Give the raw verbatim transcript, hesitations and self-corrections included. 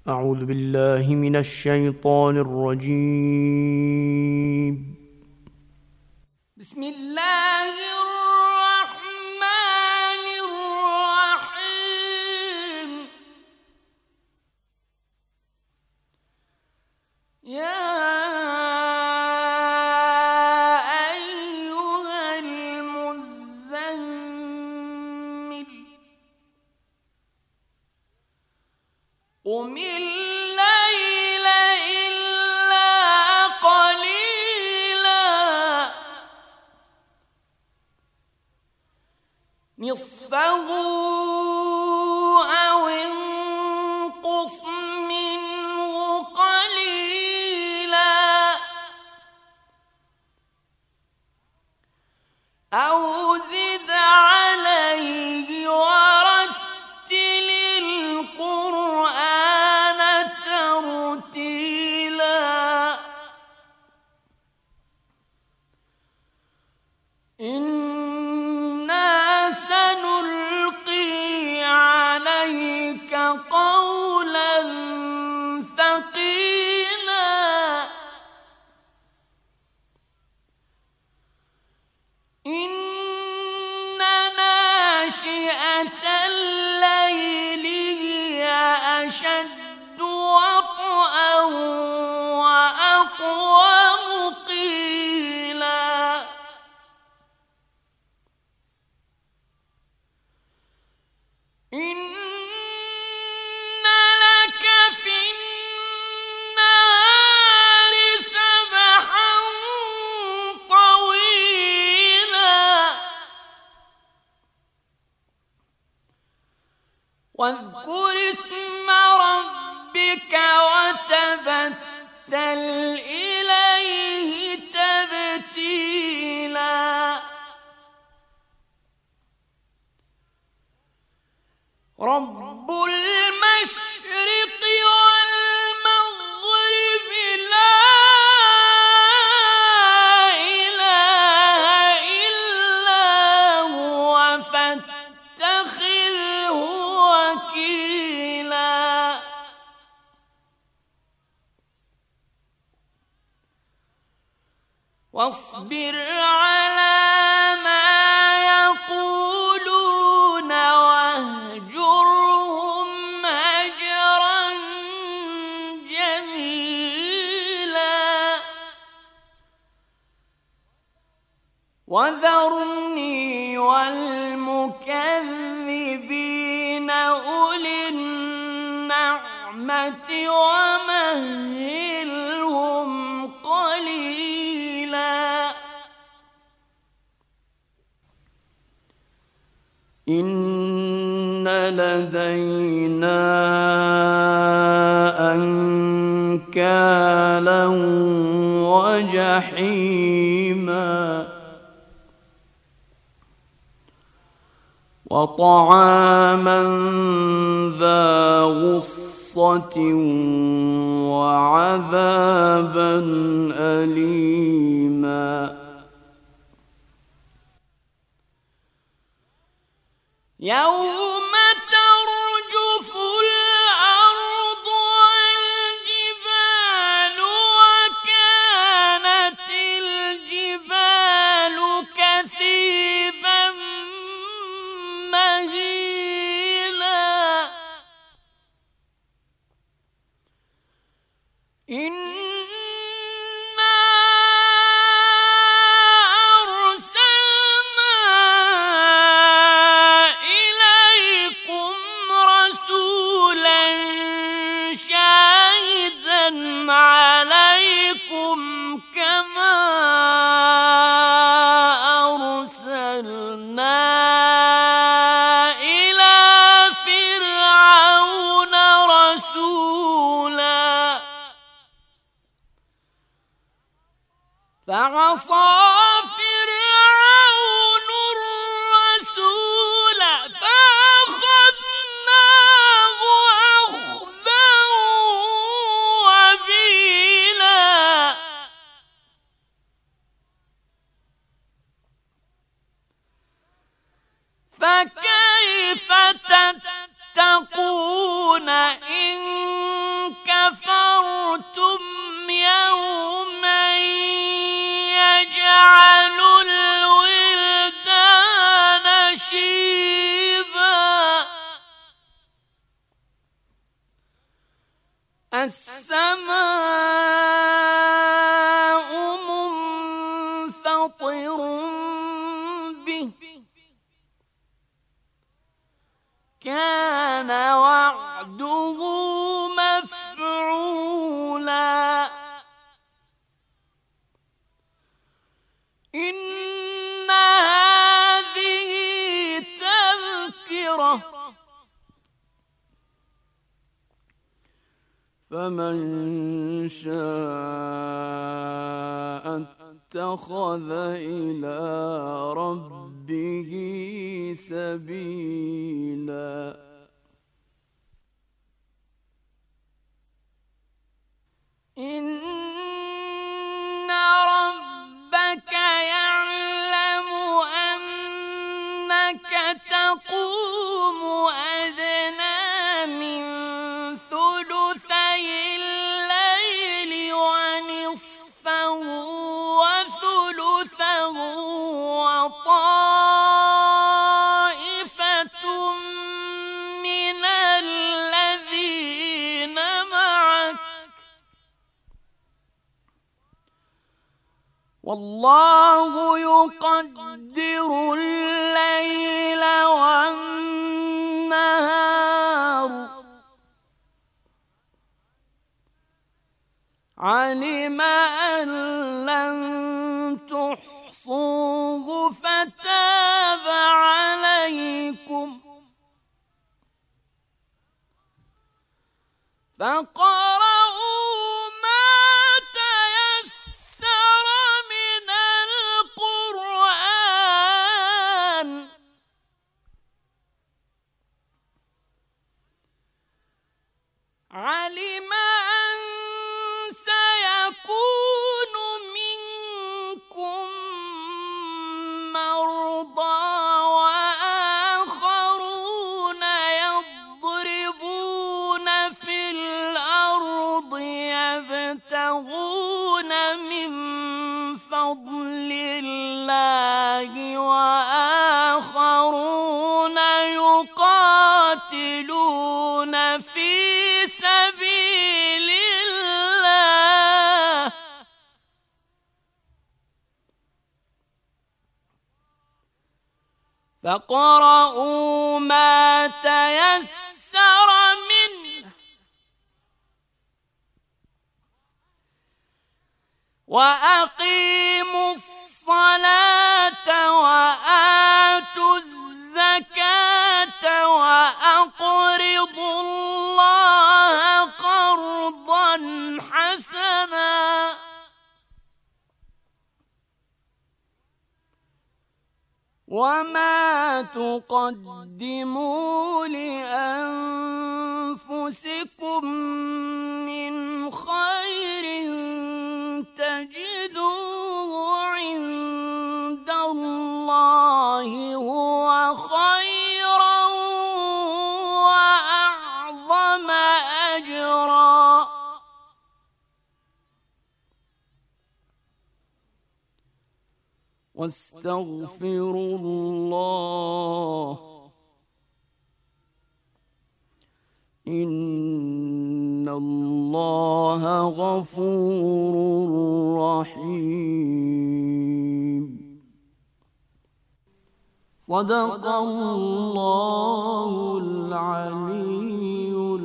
أعوذ بالله من الشيطان الرجيم. بسم الله الرحمن الرحيم. يا أيها المزمل قم الليل إلا قليلا نصفه أو انقص منه قليلا أو زد عليه ورتل القرآن ترتيلا إنا سنلقي عليك قولا ثقيلا إن ناشئة الليل هي أشد وطئا وأقوم قيلا إن لك في النهار سبحا طويلا واذكر اسم ربك وتبتل إليه تبتيلا رب المشرق والمغرب لا إله إلا هو فاتخذه وكيلا واصبر على ما يقولون واهجرهم هجرا جميلا وذرني والمكذبين أولي النعمة ومهلهم قليلا إن لدينا أنكالا وجحيما وطعاما ذا غصة وعذابا أليما يوم ترجف الأرض والجبال وكانت الجبال كثيبا مهيلا إنا أرسلنا إليكم رسولا شاهدا عليكم كما أرسلنا إلى فرعون رسولا فعصى فرعون الرسول فأخذناه أخذا وبيلا فكيف تتقون إن السماء منفطر به كان وعده مفعولا إن هذه تذكرة فمن شاء اتخذ إلى ربه سبيلا إن ربك يعلم أنك تقوم أدنى من ثلثي الليل ونصفه وثلثه وطائفة من الذين معك والله يقدر الليل والنهار علم أن لن تحصوه فتاب عليكم فاقرؤوا ما تيسر من القرآن علم أن سيكون منكم مرضى وآخرون يضربون في الأرض يبتغون من فضل الله وآخرون يقاتلون في سبيل الله فاقرؤوا ما تيسر منه وأقيموا الصلاة وآتوا الزكاة وأقرضوا الله قرضا حسنا وما تقدموا لأنفسكم من خير تجدوه عند الله هو خيرا وأعظم أجرا واستغفروا الله إن الله غفور رحيم صدق الله العلي